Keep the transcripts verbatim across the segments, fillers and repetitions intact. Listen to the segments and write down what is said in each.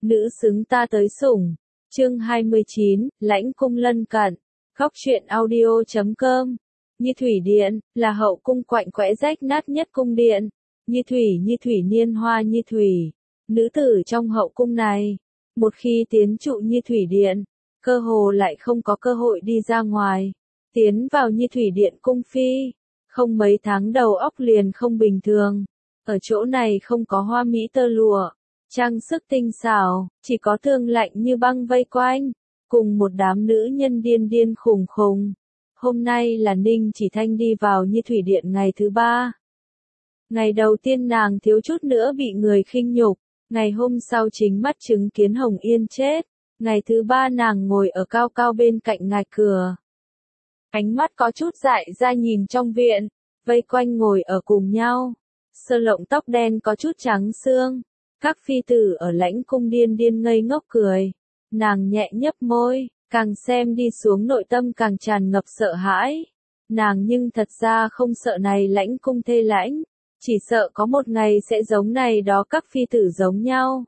nữ xứng ta tới sủng. Chương hai mươi chín, lãnh cung lân cận. Góc truyện audio chấm com. Như thủy điện, là hậu cung quạnh quẽ rách nát nhất cung điện. Như thủy như thủy niên hoa như thủy. Nữ tử trong hậu cung này, một khi tiến trụ như thủy điện, cơ hồ lại không có cơ hội đi ra ngoài. Tiến vào như thủy điện cung phi, không mấy tháng đầu óc liền không bình thường. Ở chỗ này không có hoa mỹ tơ lụa, trang sức tinh xảo, chỉ có thương lạnh như băng vây quanh, cùng một đám nữ nhân điên điên khùng khùng. Hôm nay là Ninh Chỉ Thanh đi vào như thủy điện ngày thứ ba. Ngày đầu tiên nàng thiếu chút nữa bị người khinh nhục, ngày hôm sau chính mắt chứng kiến Hồng Yên chết, ngày thứ ba nàng ngồi ở cao cao bên cạnh ngạch cửa. Ánh mắt có chút dại ra nhìn trong viện, vây quanh ngồi ở cùng nhau. Sơ lộng tóc đen có chút trắng xương, các phi tử ở lãnh cung điên điên ngây ngốc cười. Nàng nhẹ nhấp môi, càng xem đi xuống nội tâm càng tràn ngập sợ hãi. Nàng nhưng thật ra không sợ này lãnh cung thê lãnh, chỉ sợ có một ngày sẽ giống này đó các phi tử giống nhau.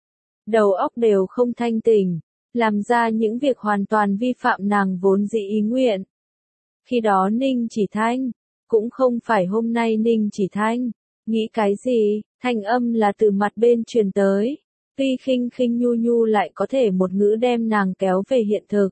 Đầu óc đều không thanh tỉnh, làm ra những việc hoàn toàn vi phạm nàng vốn dĩ ý nguyện. Khi đó Ninh Chỉ Thanh, cũng không phải hôm nay Ninh Chỉ Thanh, nghĩ cái gì, thanh âm là từ mặt bên truyền tới, tuy khinh khinh nhu nhu lại có thể một ngữ đem nàng kéo về hiện thực.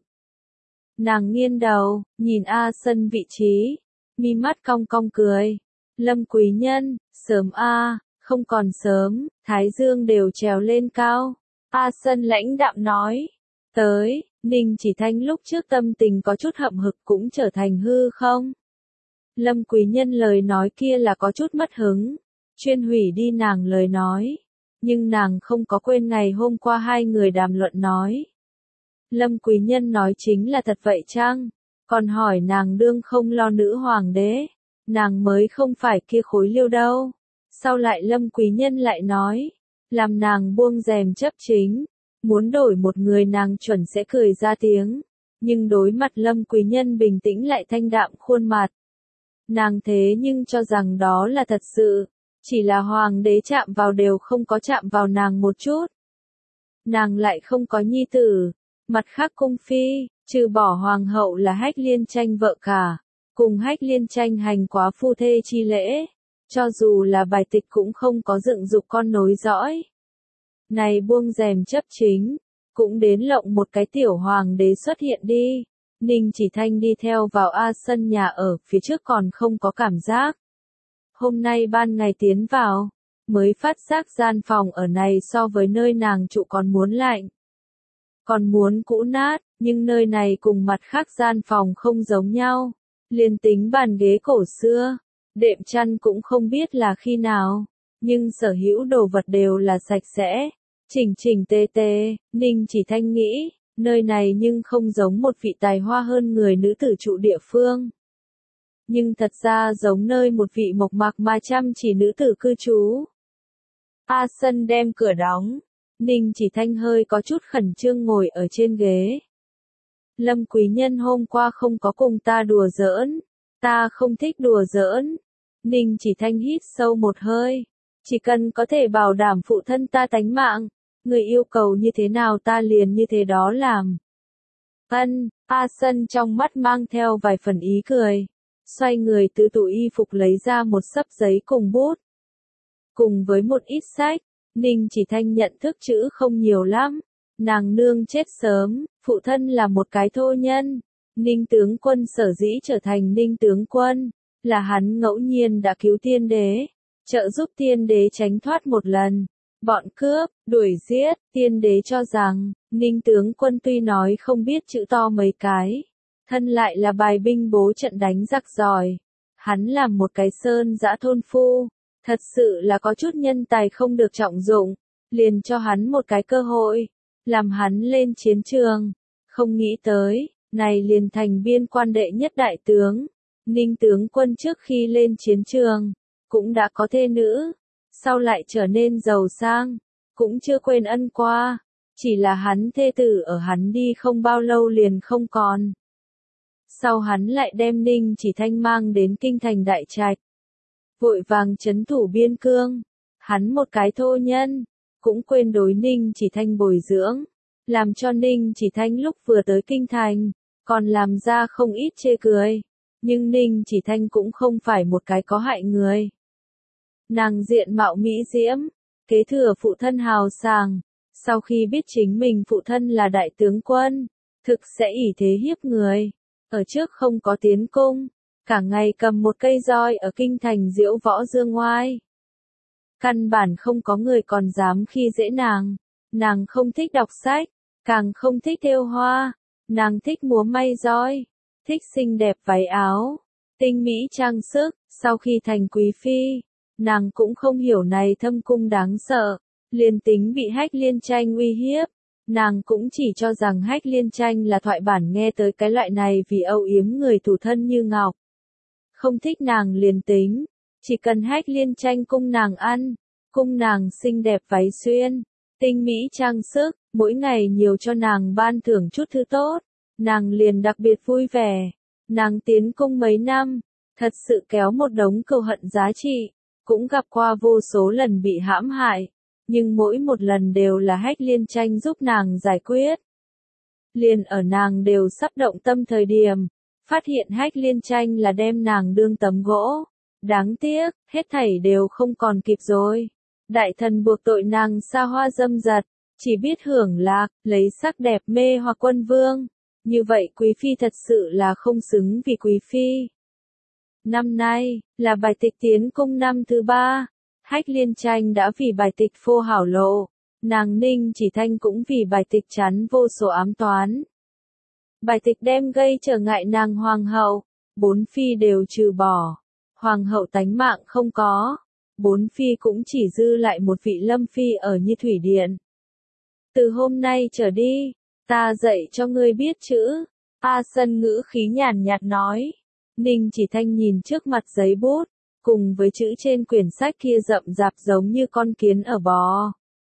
Nàng nghiêng đầu, nhìn A Sân vị trí, mi mắt cong cong cười. Lâm quý nhân, sớm a, không còn sớm, thái dương đều trèo lên cao. A Sân lãnh đạm nói, tới. Ninh Chỉ Thanh lúc trước tâm tình có chút hậm hực cũng trở thành hư không. Lâm quý nhân lời nói kia là có chút mất hứng, chuyên hủy đi nàng lời nói, nhưng nàng không có quên ngày hôm qua hai người đàm luận nói. Lâm quý nhân nói chính là thật vậy chăng? Còn hỏi nàng đương không lo nữ hoàng đế, nàng mới không phải kia khối liêu đâu. Sau lại Lâm quý nhân lại nói, làm nàng buông rèm chấp chính. Muốn đổi một người nàng chuẩn sẽ cười ra tiếng, nhưng đối mặt Lâm quý nhân bình tĩnh lại thanh đạm khuôn mặt. Nàng thế nhưng cho rằng đó là thật sự, chỉ là hoàng đế chạm vào đều không có chạm vào nàng một chút. Nàng lại không có nhi tử, mặt khác cung phi, trừ bỏ hoàng hậu là Hách Liên Tranh vợ cả, cùng Hách Liên Tranh hành quá phu thê chi lễ, cho dù là bài tịch cũng không có dựng dục con nối dõi. Này buông rèm chấp chính, cũng đến lộng một cái tiểu hoàng đế xuất hiện đi. Ninh Chỉ Thanh đi theo vào A Sân nhà ở, phía trước còn không có cảm giác. Hôm nay ban ngày tiến vào, mới phát giác gian phòng ở này so với nơi nàng trụ còn muốn lạnh. Còn muốn cũ nát, nhưng nơi này cùng mặt khác gian phòng không giống nhau. Liên tính bàn ghế cổ xưa, đệm chăn cũng không biết là khi nào. Nhưng sở hữu đồ vật đều là sạch sẽ, chỉnh chỉnh tề tề. Ninh Chỉ Thanh nghĩ, nơi này nhưng không giống một vị tài hoa hơn người nữ tử trụ địa phương. Nhưng thật ra giống nơi một vị mộc mạc mà chăm chỉ nữ tử cư trú. A Sân đem cửa đóng, Ninh Chỉ Thanh hơi có chút khẩn trương ngồi ở trên ghế. Lâm quý nhân hôm qua không có cùng ta đùa giỡn, ta không thích đùa giỡn. Ninh Chỉ Thanh hít sâu một hơi. Chỉ cần có thể bảo đảm phụ thân ta tánh mạng, người yêu cầu như thế nào ta liền như thế đó làm. Ân, A Sân trong mắt mang theo vài phần ý cười, xoay người từ tủ y phục lấy ra một xấp giấy cùng bút. Cùng với một ít sách, Ninh Chỉ Thanh nhận thức chữ không nhiều lắm. Nàng nương chết sớm, phụ thân là một cái thô nhân. Ninh tướng quân sở dĩ trở thành Ninh tướng quân, là hắn ngẫu nhiên đã cứu tiên đế. Trợ giúp tiên đế tránh thoát một lần, bọn cướp, đuổi giết, tiên đế cho rằng, Ninh tướng quân tuy nói không biết chữ to mấy cái, thân lại là bài binh bố trận đánh giặc giỏi. Hắn làm một cái sơn dã thôn phu, thật sự là có chút nhân tài không được trọng dụng, liền cho hắn một cái cơ hội, làm hắn lên chiến trường. Không nghĩ tới, này liền thành biên quan đệ nhất đại tướng. Ninh tướng quân trước khi lên chiến trường, cũng đã có thê nữ, sau lại trở nên giàu sang, cũng chưa quên ân qua, chỉ là hắn thê tử ở hắn đi không bao lâu liền không còn. Sau hắn lại đem Ninh Chỉ Thanh mang đến kinh thành đại trạch, vội vàng trấn thủ biên cương, hắn một cái thô nhân, cũng quên đối Ninh Chỉ Thanh bồi dưỡng, làm cho Ninh Chỉ Thanh lúc vừa tới kinh thành, còn làm ra không ít chê cười. Nhưng Ninh Chỉ Thanh cũng không phải một cái có hại người. Nàng diện mạo mỹ diễm, kế thừa phụ thân hào sảng, sau khi biết chính mình phụ thân là đại tướng quân, thực sẽ ỷ thế hiếp người. Ở trước không có tiến cung, cả ngày cầm một cây roi ở kinh thành diễu võ dương ngoai. Căn bản không có người còn dám khi dễ nàng. Nàng không thích đọc sách, càng không thích thêu hoa. Nàng thích múa may roi, thích xinh đẹp váy áo, tinh mỹ trang sức. Sau khi thành quý phi, nàng cũng không hiểu này thâm cung đáng sợ. Liền tính bị Hách Liên Tranh uy hiếp, nàng cũng chỉ cho rằng Hách Liên Tranh là thoại bản nghe tới cái loại này vì âu yếm người thủ thân như ngọc. Không thích nàng liền tính, chỉ cần Hách Liên Tranh cung nàng ăn, cung nàng xinh đẹp váy xuyên, tinh mỹ trang sức, mỗi ngày nhiều cho nàng ban thưởng chút thứ tốt, nàng liền đặc biệt vui vẻ. Nàng tiến cung mấy năm, thật sự kéo một đống cừu hận giá trị, cũng gặp qua vô số lần bị hãm hại, nhưng mỗi một lần đều là Hách Liên Tranh giúp nàng giải quyết. Liền ở nàng đều sắp động tâm thời điểm, phát hiện Hách Liên Tranh là đem nàng đương tấm gỗ. Đáng tiếc, hết thảy đều không còn kịp rồi. Đại thần buộc tội nàng xa hoa dâm dật, chỉ biết hưởng lạc, lấy sắc đẹp mê hoặc quân vương. Như vậy quý phi thật sự là không xứng vì quý phi. Năm nay, là bài tịch tiến cung năm thứ ba. Hách Liên Tranh đã vì bài tịch phô hảo lộ. Nàng Ninh Chỉ Thanh cũng vì bài tịch chắn vô số ám toán. Bài tịch đem gây trở ngại nàng hoàng hậu. Bốn phi đều trừ bỏ. Hoàng hậu tánh mạng không có. Bốn phi cũng chỉ dư lại một vị lâm phi ở Như Thủy Điện. Từ hôm nay trở đi, ta dạy cho ngươi biết chữ. A Sân ngữ khí nhàn nhạt nói. Ninh Chỉ Thanh nhìn trước mặt giấy bút, cùng với chữ trên quyển sách kia rậm rạp giống như con kiến ở bò.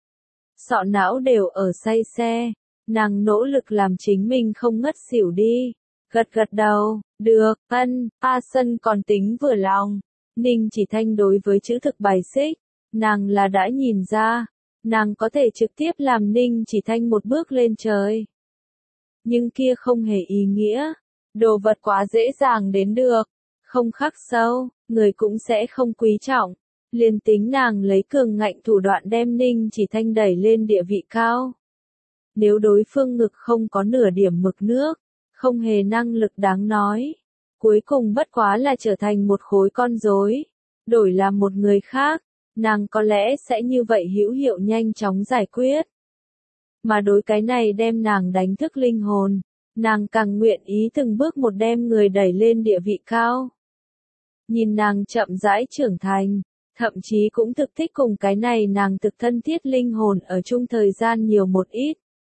Sọ não đều ở say xe, nàng nỗ lực làm chính mình không ngất xỉu đi. Gật gật đầu, được, ân, A Sân còn tính vừa lòng. Ninh Chỉ Thanh đối với chữ thực bài xích, nàng là đã nhìn ra, nàng có thể trực tiếp làm Ninh Chỉ Thanh một bước lên trời. Nhưng kia không hề ý nghĩa, đồ vật quá dễ dàng đến được, không khắc sâu, người cũng sẽ không quý trọng. Liền tính nàng lấy cường ngạnh thủ đoạn đem Ninh Chỉ Thanh đẩy lên địa vị cao. Nếu đối phương ngực không có nửa điểm mực nước, không hề năng lực đáng nói, cuối cùng bất quá là trở thành một khối con rối, đổi làm một người khác, nàng có lẽ sẽ như vậy hữu hiệu nhanh chóng giải quyết. Mà đối cái này đem nàng đánh thức linh hồn, nàng càng nguyện ý từng bước một đem người đẩy lên địa vị cao. Nhìn nàng chậm rãi trưởng thành, thậm chí cũng thực thích cùng cái này nàng thực thân thiết linh hồn ở chung thời gian nhiều một ít.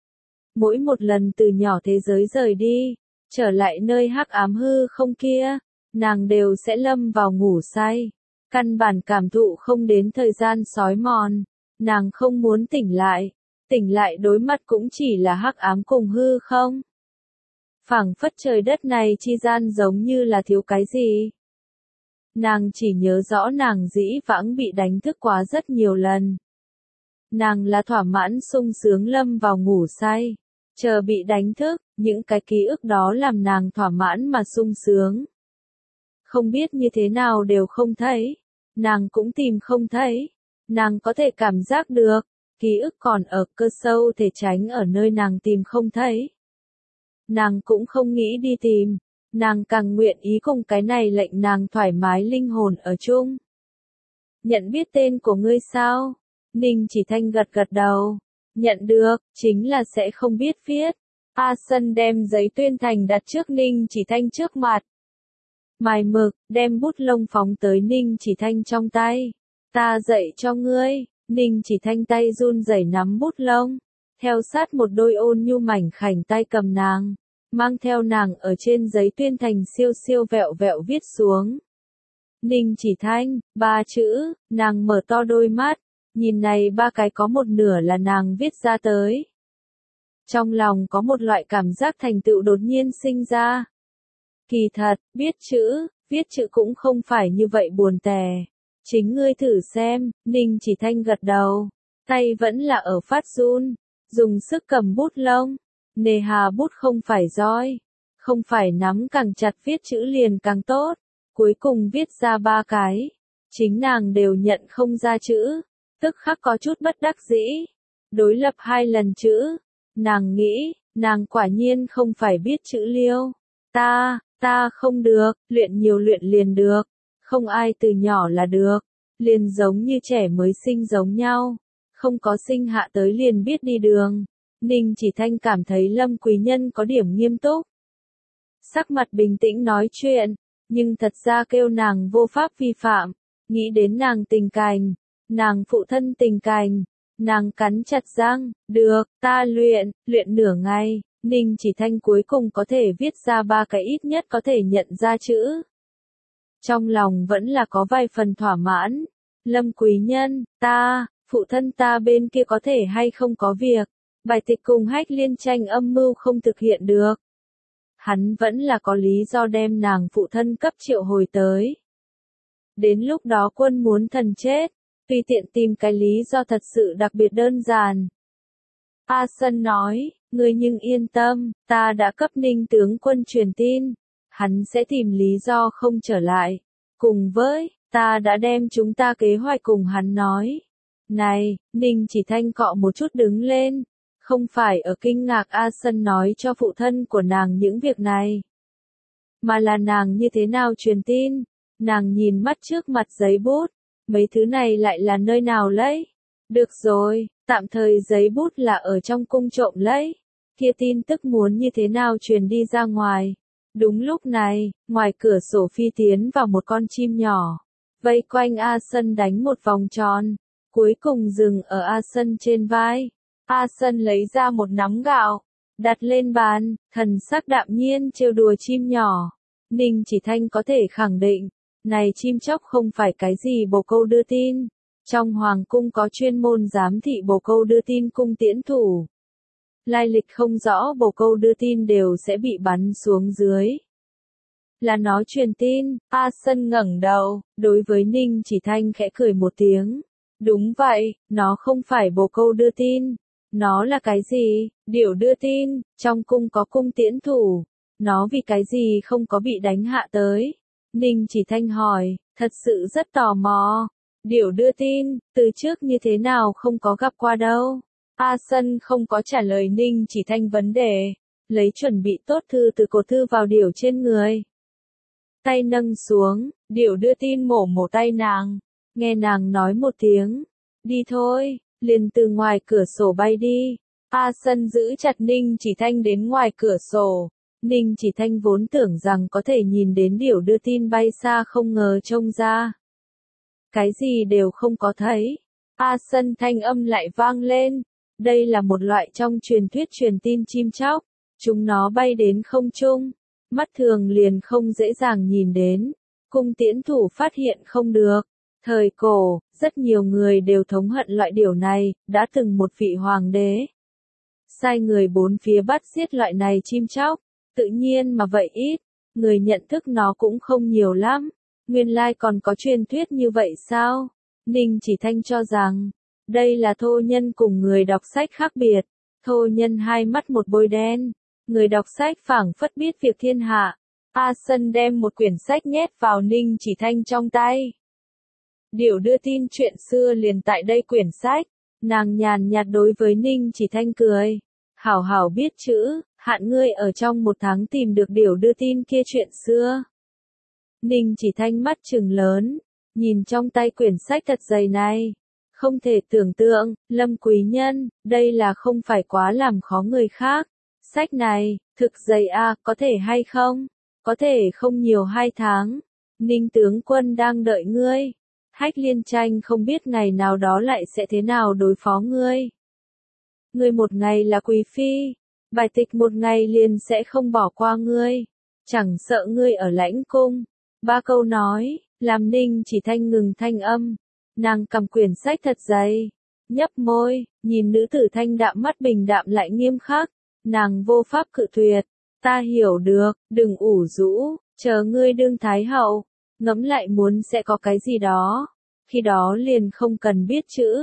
Mỗi một lần từ nhỏ thế giới rời đi, trở lại nơi hắc ám hư không kia, nàng đều sẽ lâm vào ngủ say. Căn bản cảm thụ không đến thời gian sói mòn, nàng không muốn tỉnh lại, tỉnh lại đối mặt cũng chỉ là hắc ám cùng hư không. Phảng phất trời đất này chi gian giống như là thiếu cái gì. Nàng chỉ nhớ rõ nàng dĩ vãng bị đánh thức quá rất nhiều lần. Nàng là thỏa mãn sung sướng lâm vào ngủ say, chờ bị đánh thức, những cái ký ức đó làm nàng thỏa mãn mà sung sướng. Không biết như thế nào đều không thấy, nàng cũng tìm không thấy, nàng có thể cảm giác được, ký ức còn ở cơ sâu thể tránh ở nơi nàng tìm không thấy. Nàng cũng không nghĩ đi tìm, nàng càng nguyện ý cùng cái này lệnh nàng thoải mái linh hồn ở chung. Nhận biết tên của ngươi sao? Ninh Chỉ Thanh gật gật đầu. Nhận được, chính là sẽ không biết viết. A Sân đem giấy tuyên thành đặt trước Ninh Chỉ Thanh trước mặt. Mài mực, đem bút lông phóng tới Ninh Chỉ Thanh trong tay. Ta dạy cho ngươi. Ninh Chỉ Thanh tay run rẩy nắm bút lông. Theo sát một đôi ôn nhu mảnh khảnh tay cầm nàng. Mang theo nàng ở trên giấy tuyên thành siêu siêu vẹo vẹo viết xuống. Ninh Chỉ Thanh, ba chữ, nàng mở to đôi mắt. Nhìn này ba cái có một nửa là nàng viết ra tới. Trong lòng có một loại cảm giác thành tựu đột nhiên sinh ra. Kỳ thật, viết chữ, viết chữ cũng không phải như vậy buồn tẻ. Chính ngươi thử xem, Ninh Chỉ Thanh gật đầu. tay vẫn là ở phát run, dùng sức cầm bút lông, nề hà bút không phải roi, không phải nắm càng chặt viết chữ liền càng tốt, cuối cùng viết ra ba cái, chính nàng đều nhận không ra chữ, tức khắc có chút bất đắc dĩ, đối lập hai lần chữ, nàng nghĩ, nàng quả nhiên không phải biết chữ liêu, ta, ta không được, luyện nhiều luyện liền được, không ai từ nhỏ là được, liền giống như trẻ mới sinh giống nhau, không có sinh hạ tới liền biết đi đường. Ninh Chỉ Thanh cảm thấy Lâm Quý Nhân có điểm nghiêm túc. Sắc mặt bình tĩnh nói chuyện, nhưng thật ra kêu nàng vô pháp vi phạm, nghĩ đến nàng tình cảnh, nàng phụ thân tình cảnh, nàng cắn chặt răng, được, ta luyện, luyện nửa ngày, Ninh Chỉ Thanh cuối cùng có thể viết ra ba cái ít nhất có thể nhận ra chữ. Trong lòng vẫn là có vài phần thỏa mãn, Lâm Quý Nhân, ta, phụ thân ta bên kia có thể hay không có việc, bài tịch cùng Hách Liên tranh âm mưu không thực hiện được. Hắn vẫn là có lý do đem nàng phụ thân cấp triệu hồi tới. Đến lúc đó quân muốn thần chết, tùy tiện tìm cái lý do thật sự đặc biệt đơn giản. A Sân nói, ngươi nhưng yên tâm, ta đã cấp Ninh tướng quân truyền tin, hắn sẽ tìm lý do không trở lại. Cùng với, ta đã đem chúng ta kế hoạch cùng hắn nói. Này, Ninh Chỉ Thanh cọ một chút đứng lên, không phải ở kinh ngạc A Sân nói cho phụ thân của nàng những việc này, mà là nàng như thế nào truyền tin. Nàng nhìn mắt trước mặt giấy bút, mấy thứ này lại là nơi nào lấy? Được rồi, tạm thời giấy bút là ở trong cung trộm lấy, kia tin tức muốn như thế nào truyền đi ra ngoài. Đúng lúc này, ngoài cửa sổ phi tiến vào một con chim nhỏ, vây quanh A Sân đánh một vòng tròn, cuối cùng dừng ở A Sân trên vai. A Sân lấy ra một nắm gạo, đặt lên bàn, thần sắc đạm nhiên trêu đùa chim nhỏ. Ninh Chỉ Thanh có thể khẳng định, này chim chóc không phải cái gì bồ câu đưa tin. Trong hoàng cung có chuyên môn giám thị bồ câu đưa tin cung tiễn thủ. Lai lịch không rõ bồ câu đưa tin đều sẽ bị bắn xuống dưới. Là nó truyền tin, A Sân ngẩng đầu, đối với Ninh Chỉ Thanh khẽ cười một tiếng. Đúng vậy, nó không phải bồ câu đưa tin. Nó là cái gì? Điểu đưa tin, trong cung có cung tiễn thủ. Nó vì cái gì không có bị đánh hạ tới? Ninh Chỉ Thanh hỏi, thật sự rất tò mò. Điểu đưa tin, từ trước như thế nào không có gặp qua đâu. A Sân không có trả lời Ninh Chỉ Thanh vấn đề, lấy chuẩn bị tốt thư từ cột thư vào điểu trên người. Tay nâng xuống, điểu đưa tin mổ mổ tay nàng, nghe nàng nói một tiếng, đi thôi, liền từ ngoài cửa sổ bay đi. A Sân giữ chặt Ninh Chỉ Thanh đến ngoài cửa sổ. Ninh Chỉ Thanh vốn tưởng rằng có thể nhìn đến điểu đưa tin bay xa, không ngờ trông ra cái gì đều không có thấy. A Sân thanh âm lại vang lên. Đây là một loại trong truyền thuyết truyền tin chim chóc. Chúng nó bay đến không trung, mắt thường liền không dễ dàng nhìn đến. Cung tiễn thủ phát hiện không được. Thời cổ, rất nhiều người đều thống hận loại điểu này, đã từng một vị hoàng đế sai người bốn phía bắt giết loại này chim chóc. Tự nhiên mà vậy ít, người nhận thức nó cũng không nhiều lắm. Nguyên lai còn có truyền thuyết như vậy sao? Ninh Chỉ Thanh cho rằng, đây là thô nhân cùng người đọc sách khác biệt. Thô nhân hai mắt một bôi đen, người đọc sách phảng phất biết việc thiên hạ. A Sân đem một quyển sách nhét vào Ninh Chỉ Thanh trong tay. Điểu đưa tin chuyện xưa liền tại đây quyển sách. Nàng nhàn nhạt đối với Ninh Chỉ Thanh cười. Hảo hảo biết chữ, hạn ngươi ở trong một tháng tìm được điểu đưa tin kia chuyện xưa. Ninh Chỉ Thanh mắt trừng lớn, nhìn trong tay quyển sách thật dày này. Không thể tưởng tượng, Lâm Quý Nhân, đây là không phải quá làm khó người khác. Sách này, thực dày à, có thể hay không? Có thể không nhiều hai tháng. Ninh tướng quân đang đợi ngươi. Hách Liên tranh không biết ngày nào đó lại sẽ thế nào đối phó ngươi. Ngươi một ngày là quý phi, bài tịch một ngày liền sẽ không bỏ qua ngươi. Chẳng sợ ngươi ở lãnh cung. Ba câu nói, làm Ninh Chỉ Thanh ngừng thanh âm. Nàng cầm quyển sách thật dày, nhấp môi, nhìn nữ tử thanh đạm mắt bình đạm lại nghiêm khắc. Nàng vô pháp cự tuyệt. Ta hiểu được, đừng ủ rũ, chờ ngươi đương thái hậu. Ngẫm lại muốn sẽ có cái gì đó. Khi đó liền không cần biết chữ.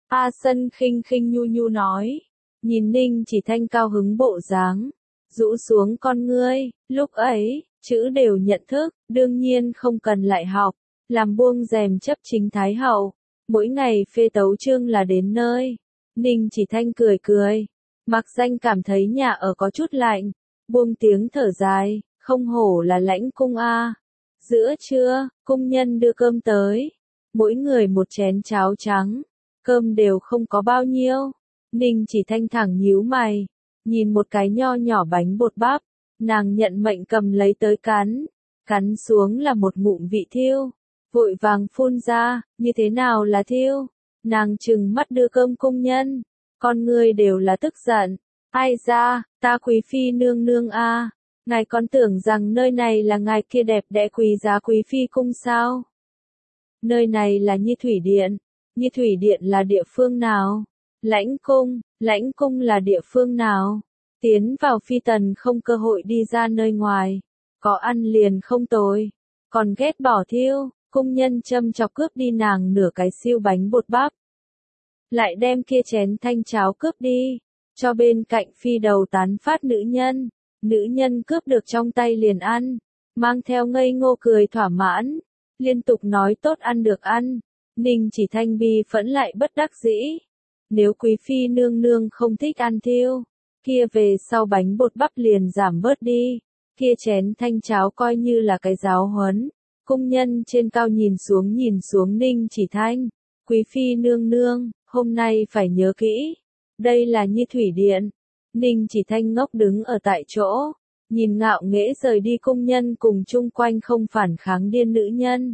A Sân khinh khinh nhu nhu nói. Nhìn Ninh Chỉ Thanh cao hứng bộ dáng, rũ xuống con ngươi, lúc ấy, chữ đều nhận thức, đương nhiên không cần lại học, làm buông rèm chấp chính Thái Hậu, mỗi ngày phê tấu chương là đến nơi. Ninh Chỉ Thanh cười cười, mặc danh cảm thấy nhà ở có chút lạnh, buông tiếng thở dài, không hổ là lãnh cung a. Giữa trưa, cung nhân đưa cơm tới, mỗi người một chén cháo trắng, cơm đều không có bao nhiêu. Ninh Chỉ Thanh thẳng nhíu mày, nhìn một cái nho nhỏ bánh bột bắp, nàng nhận mệnh cầm lấy tới cắn, cắn xuống là một ngụm vị thiêu, vội vàng phun ra, như thế nào là thiêu? Nàng trừng mắt đưa cơm cung nhân, con người đều là tức giận, ai ra, ta quý phi nương nương a, ngài còn tưởng rằng nơi này là ngài kia đẹp đẽ quý giá quý phi cung sao? Nơi này là Như Thủy Điện, Như Thủy Điện là địa phương nào? Lãnh cung, lãnh cung là địa phương nào? Tiến vào phi tần không cơ hội đi ra nơi ngoài, có ăn liền không tồi, còn ghét bỏ thiêu, cung nhân châm chọc cướp đi nàng nửa cái siêu bánh bột bắp. Lại đem kia chén thanh cháo cướp đi, cho bên cạnh phi đầu tán phát nữ nhân, nữ nhân cướp được trong tay liền ăn, mang theo ngây ngô cười thỏa mãn, liên tục nói tốt ăn được ăn, Ninh Chỉ Thanh bi phẫn lại bất đắc dĩ. Nếu quý phi nương nương không thích ăn thiêu, kia về sau bánh bột bắp liền giảm bớt đi, kia chén thanh cháo coi như là cái giáo huấn. Cung nhân trên cao nhìn xuống nhìn xuống Ninh Chỉ Thanh, quý phi nương nương, hôm nay phải nhớ kỹ, đây là Như Thủy Điện. Ninh Chỉ Thanh ngốc đứng ở tại chỗ, nhìn ngạo nghễ rời đi cung nhân cùng chung quanh không phản kháng điên nữ nhân.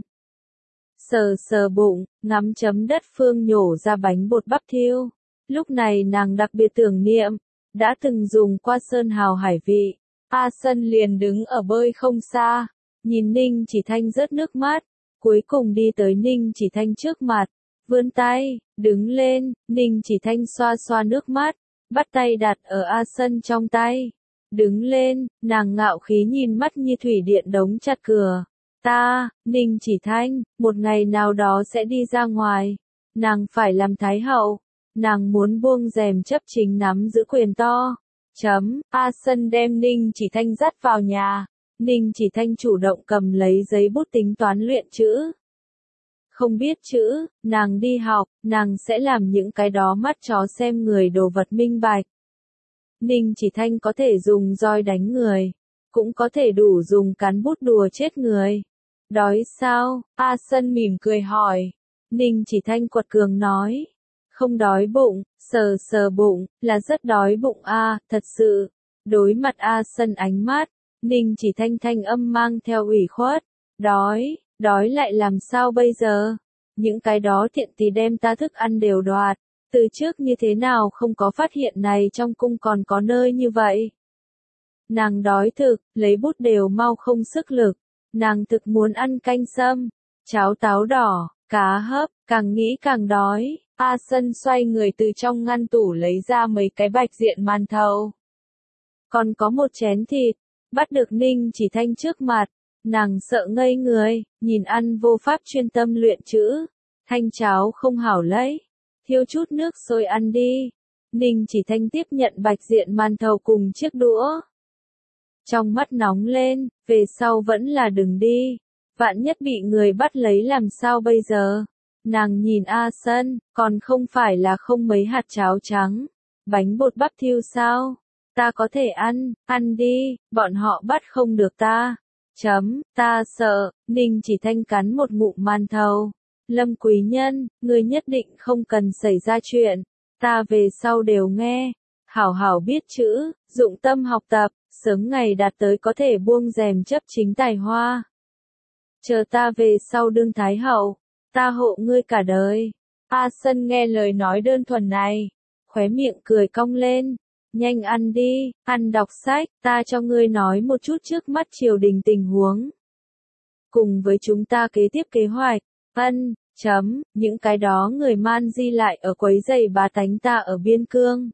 Sờ sờ bụng, ngắm chấm đất phương nhổ ra bánh bột bắp thiêu. Lúc này nàng đặc biệt tưởng niệm, đã từng dùng qua sơn hào hải vị. A Sân liền đứng ở bơi không xa, nhìn Ninh Chỉ Thanh rớt nước mắt, cuối cùng đi tới Ninh Chỉ Thanh trước mặt, vươn tay, đứng lên, Ninh Chỉ Thanh xoa xoa nước mắt, bắt tay đặt ở A Sân trong tay. Đứng lên, nàng ngạo khí nhìn mắt Như Thủy Điện đóng chặt cửa. Ta, Ninh Chỉ Thanh, một ngày nào đó sẽ đi ra ngoài. Nàng phải làm Thái Hậu. Nàng muốn buông rèm chấp chính nắm giữ quyền to. Chấm, A Sân đem Ninh Chỉ Thanh dắt vào nhà. Ninh Chỉ Thanh chủ động cầm lấy giấy bút tính toán luyện chữ. Không biết chữ, nàng đi học, nàng sẽ làm những cái đó mắt chó xem người đồ vật minh bạch. Ninh Chỉ Thanh có thể dùng roi đánh người, cũng có thể đủ dùng cán bút đùa chết người. Đói sao? A Sân mỉm cười hỏi. Ninh Chỉ Thanh quật cường nói. Không đói bụng, sờ sờ bụng, là rất đói bụng a, à, thật sự. Đối mặt A Sân ánh mắt, Ninh Chỉ Thanh thanh âm mang theo ủy khuất. Đói, đói lại làm sao bây giờ? Những cái đó thiện tí đem ta thức ăn đều đoạt. Từ trước như thế nào không có phát hiện này trong cung còn có nơi như vậy. Nàng đói thực, lấy bút đều mau không sức lực. Nàng thực muốn ăn canh sâm, cháo táo đỏ, cá hấp, càng nghĩ càng đói. A Sân xoay người từ trong ngăn tủ lấy ra mấy cái bạch diện màn thầu. Còn có một chén thịt, bắt được Ninh Chỉ Thanh trước mặt. Nàng sợ ngây người, nhìn ăn vô pháp chuyên tâm luyện chữ. Thanh cháo không hảo lấy, thiêu chút nước sôi ăn đi. Ninh Chỉ Thanh tiếp nhận bạch diện màn thầu cùng chiếc đũa. Trong mắt nóng lên, về sau vẫn là đừng đi. Vạn nhất bị người bắt lấy làm sao bây giờ? Nàng nhìn A Sân, còn không phải là không mấy hạt cháo trắng. Bánh bột bắp thiêu sao? Ta có thể ăn, ăn đi, bọn họ bắt không được ta. Chấm, ta sợ, Ninh Chỉ Thanh cắn một ngụm màn thầu. Lâm quý nhân, người nhất định không cần xảy ra chuyện. Ta về sau đều nghe. Hảo hảo biết chữ, dụng tâm học tập, sớm ngày đạt tới có thể buông rèm chấp chính tài hoa. Chờ ta về sau đương Thái Hậu, ta hộ ngươi cả đời. A Sân nghe lời nói đơn thuần này, khóe miệng cười cong lên. Nhanh ăn đi, ăn đọc sách, ta cho ngươi nói một chút trước mắt triều đình tình huống. Cùng với chúng ta kế tiếp kế hoạch, ân, chấm, những cái đó người man di lại ở quấy giày bá tánh ta ở biên cương.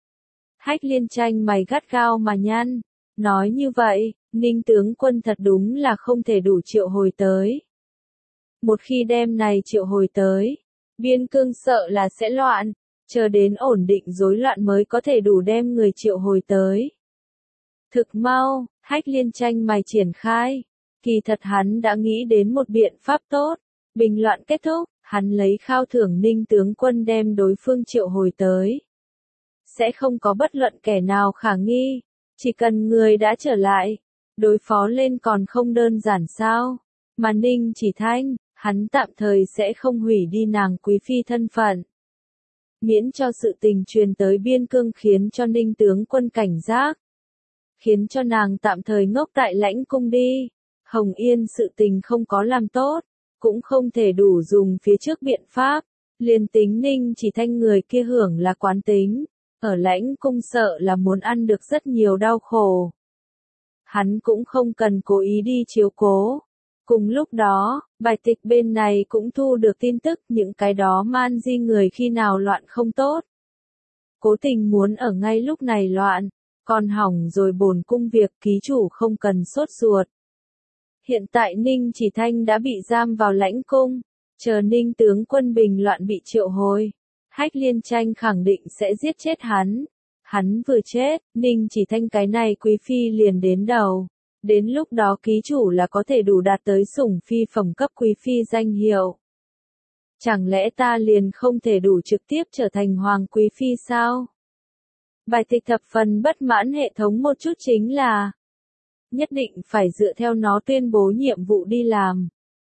Hách Liên Tranh mày gắt gao mà nhăn, nói như vậy, Ninh tướng quân thật đúng là không thể đủ triệu hồi tới. Một khi đem này triệu hồi tới, Biên cương sợ là sẽ loạn, chờ đến ổn định rối loạn mới có thể đủ đem người triệu hồi tới. Thực mau, Hách Liên Tranh mày triển khai, kỳ thật hắn đã nghĩ đến một biện pháp tốt, bình loạn kết thúc, hắn lấy khao thưởng Ninh tướng quân đem đối phương triệu hồi tới. Sẽ không có bất luận kẻ nào khả nghi, chỉ cần người đã trở lại, đối phó lên còn không đơn giản sao, mà Ninh Chỉ Thanh, hắn tạm thời sẽ không hủy đi nàng quý phi thân phận. Miễn cho sự tình truyền tới biên cương khiến cho Ninh tướng quân cảnh giác. Khiến cho nàng tạm thời ngốc tại lãnh cung đi. Hồng Yên sự tình không có làm tốt, cũng không thể đủ dùng phía trước biện pháp. Liền tính Ninh Chỉ Thanh người kia hưởng là quán tính, ở lãnh cung sợ là muốn ăn được rất nhiều đau khổ. Hắn cũng không cần cố ý đi chiếu cố. Cùng lúc đó, bài tịch bên này cũng thu được tin tức những cái đó man di người khi nào loạn không tốt. Cố tình muốn ở ngay lúc này loạn, còn hỏng rồi bổn cung việc ký chủ không cần sốt ruột. Hiện tại Ninh Chỉ Thanh đã bị giam vào lãnh cung, chờ Ninh tướng quân bình loạn bị triệu hồi. Hách Liên Tranh khẳng định sẽ giết chết hắn. Hắn vừa chết, Ninh Chỉ Thanh cái này quý phi liền đến đầu. Đến lúc đó ký chủ là có thể đủ đạt tới sủng phi phẩm cấp quý phi danh hiệu. Chẳng lẽ ta liền không thể đủ trực tiếp trở thành hoàng quý phi sao? Bài tịch thập phần bất mãn hệ thống một chút chính là nhất định phải dựa theo nó tuyên bố nhiệm vụ đi làm.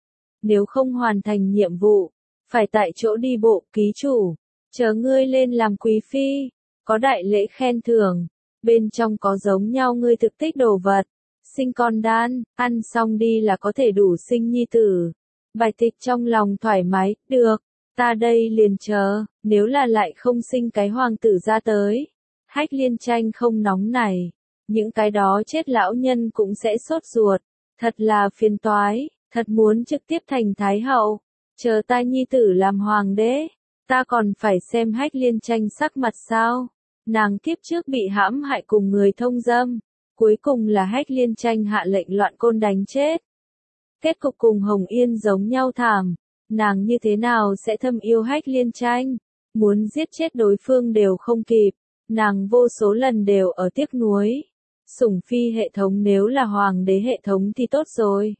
Nếu không hoàn thành nhiệm vụ, phải tại chỗ đi bộ ký chủ, chờ ngươi lên làm quý phi, có đại lễ khen thưởng, bên trong có giống nhau ngươi thực tích đồ vật. Sinh con đan, ăn xong đi là có thể đủ sinh nhi tử. Bài tịch trong lòng thoải mái, được, ta đây liền chờ, nếu là lại không sinh cái hoàng tử ra tới. Hách Liên Tranh không nóng này, những cái đó chết lão nhân cũng sẽ sốt ruột, thật là phiền toái, thật muốn trực tiếp thành thái hậu, chờ ta nhi tử làm hoàng đế, ta còn phải xem Hách Liên Tranh sắc mặt sao, nàng kiếp trước bị hãm hại cùng người thông dâm. Cuối cùng là Hách Liên Tranh hạ lệnh loạn côn đánh chết. Kết cục cùng Hồng Yên giống nhau thảm. Nàng như thế nào sẽ thâm yêu Hách Liên Tranh? Muốn giết chết đối phương đều không kịp. Nàng vô số lần đều ở tiếc nuối. Sủng phi hệ thống nếu là hoàng đế hệ thống thì tốt rồi.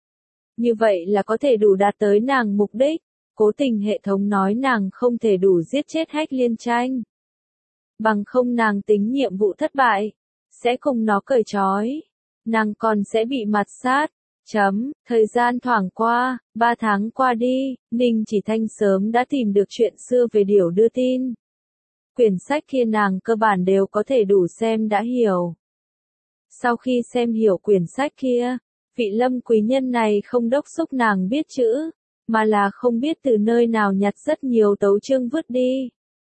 Như vậy là có thể đủ đạt tới nàng mục đích. Cố tình hệ thống nói nàng không thể đủ giết chết Hách Liên Tranh. Bằng không nàng tính nhiệm vụ thất bại. Sẽ cùng nó cởi trói. Nàng còn sẽ bị mặt sát. Chấm, thời gian thoảng qua, ba tháng qua đi, Ninh Chỉ Thanh sớm đã tìm được chuyện xưa về điểu đưa tin. Quyển sách kia nàng cơ bản đều có thể đủ xem đã hiểu. Sau khi xem hiểu quyển sách kia, vị Lâm quý nhân này không đốc xúc nàng biết chữ, mà là không biết từ nơi nào nhặt rất nhiều tấu chương vứt đi.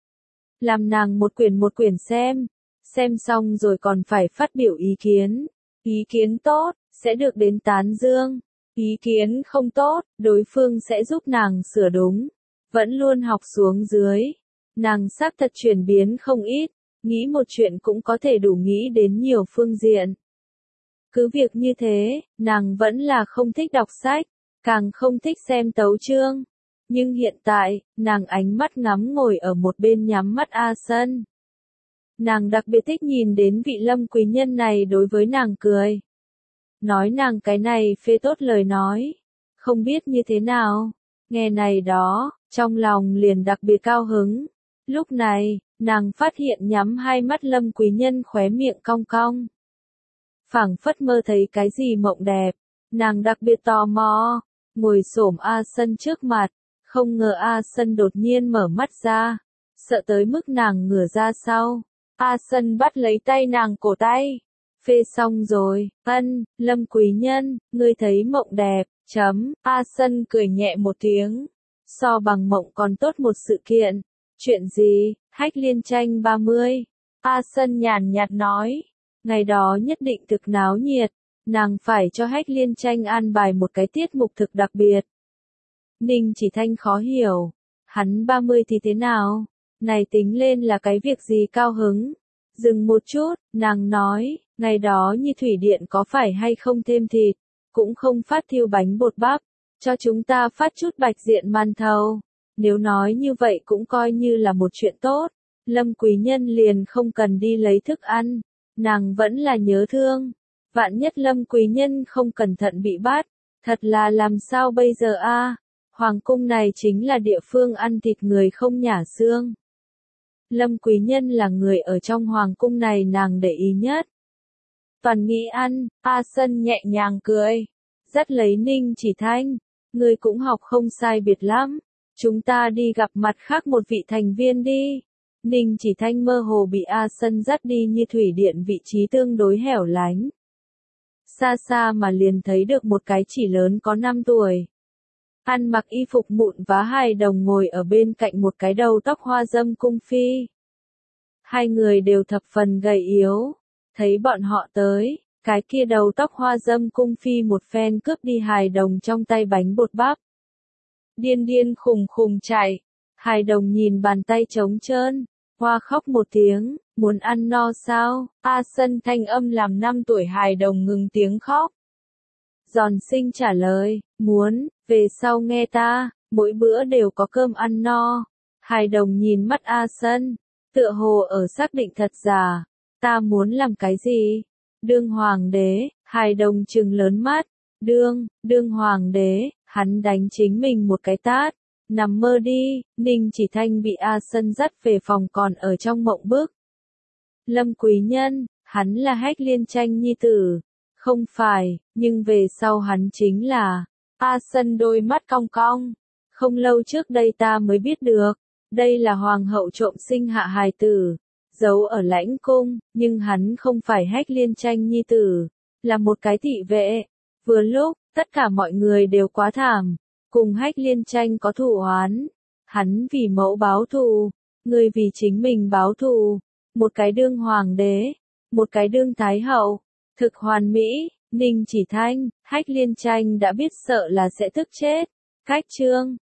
Làm nàng một quyển một quyển xem. Xem xong rồi còn phải phát biểu ý kiến. Ý kiến tốt, sẽ được đến tán dương. Ý kiến không tốt, đối phương sẽ giúp nàng sửa đúng. Vẫn luôn học xuống dưới. Nàng xác thật chuyển biến không ít. Nghĩ một chuyện cũng có thể đủ nghĩ đến nhiều phương diện. Cứ việc như thế, nàng vẫn là không thích đọc sách. Càng không thích xem tấu chương. Nhưng hiện tại, nàng ánh mắt ngắm ngồi ở một bên nhắm mắt A Sân. Nàng đặc biệt thích nhìn đến vị Lâm quý nhân này đối với nàng cười. Nói nàng cái này phê tốt lời nói. Không biết như thế nào. Nghe này đó, trong lòng liền đặc biệt cao hứng. Lúc này, nàng phát hiện nhắm hai mắt Lâm quý nhân khóe miệng cong cong. Phảng phất mơ thấy cái gì mộng đẹp. Nàng đặc biệt tò mò. Ngồi xổm A Sân trước mặt. Không ngờ A Sân đột nhiên mở mắt ra. Sợ tới mức nàng ngửa ra sau. A Sân bắt lấy tay nàng cổ tay. Phê xong rồi, ân, Lâm quý nhân, ngươi thấy mộng đẹp, chấm, A Sân cười nhẹ một tiếng. So bằng mộng còn tốt một sự kiện. Chuyện gì, Hách Liên Tranh ba mươi. A Sân nhàn nhạt nói. Ngày đó nhất định thực náo nhiệt. Nàng phải cho Hách Liên Tranh an bài một cái tiết mục thực đặc biệt. Ninh Chỉ Thanh khó hiểu. Hắn ba mươi thì thế nào? Này tính lên là cái việc gì cao hứng? Dừng một chút, nàng nói, ngày đó như thủy điện có phải hay không thêm thịt, cũng không phát thiêu bánh bột bắp, cho chúng ta phát chút bạch diện màn thầu. Nếu nói như vậy cũng coi như là một chuyện tốt. Lâm Quý Nhân liền không cần đi lấy thức ăn. Nàng vẫn là nhớ thương. Vạn nhất Lâm Quý Nhân không cẩn thận bị bắt. Thật là làm sao bây giờ a? Hoàng cung này chính là địa phương ăn thịt người không nhả xương. Lâm Quý Nhân là người ở trong hoàng cung này nàng để ý nhất. Toàn nghĩ ăn, A Sân nhẹ nhàng cười. Dắt lấy Ninh Chỉ Thanh. Người cũng học không sai biệt lắm. Chúng ta đi gặp mặt khác một vị thành viên đi. Ninh Chỉ Thanh mơ hồ bị A Sân dắt đi như thủy điện vị trí tương đối hẻo lánh. Xa xa mà liền thấy được một cái chỉ lớn có năm tuổi. Ăn mặc y phục mụn vá hài đồng ngồi ở bên cạnh một cái đầu tóc hoa dâm cung phi. Hai người đều thập phần gầy yếu. Thấy bọn họ tới, cái kia đầu tóc hoa dâm cung phi một phen cướp đi hài đồng trong tay bánh bột bắp. Điên điên khùng khùng chạy. Hài đồng nhìn bàn tay trống trơn. Hoa khóc một tiếng, muốn ăn no sao? A Sân thanh âm làm năm tuổi hài đồng ngừng tiếng khóc. Giòn xinh trả lời, muốn, về sau nghe ta, mỗi bữa đều có cơm ăn no. Hài đồng nhìn mắt A Sân, tựa hồ ở xác định thật giả. Ta muốn làm cái gì? Đương hoàng đế, hài đồng trừng lớn mắt. Đương, đương hoàng đế, hắn đánh chính mình một cái tát. Nằm mơ đi, Ninh Chỉ Thanh bị A Sân dắt về phòng còn ở trong mộng bức. Lâm Quý Nhân, hắn là Hách Liên Tranh nhi tử. Không phải, nhưng về sau hắn chính là. A Sân đôi mắt cong cong. Không lâu trước đây ta mới biết được. Đây là hoàng hậu trộm sinh hạ hài tử. Giấu ở lãnh cung, nhưng hắn không phải Hách Liên Tranh nhi tử. Là một cái thị vệ. Vừa lúc, tất cả mọi người đều quá thảm. Cùng Hách Liên Tranh có thù oán. Hắn vì mẫu báo thù. Người vì chính mình báo thù. Một cái đương hoàng đế. Một cái đương thái hậu. Thực hoàn mỹ. Ninh Chỉ Thanh, Hách Liên Tranh đã biết sợ là sẽ tức chết. Cách chương.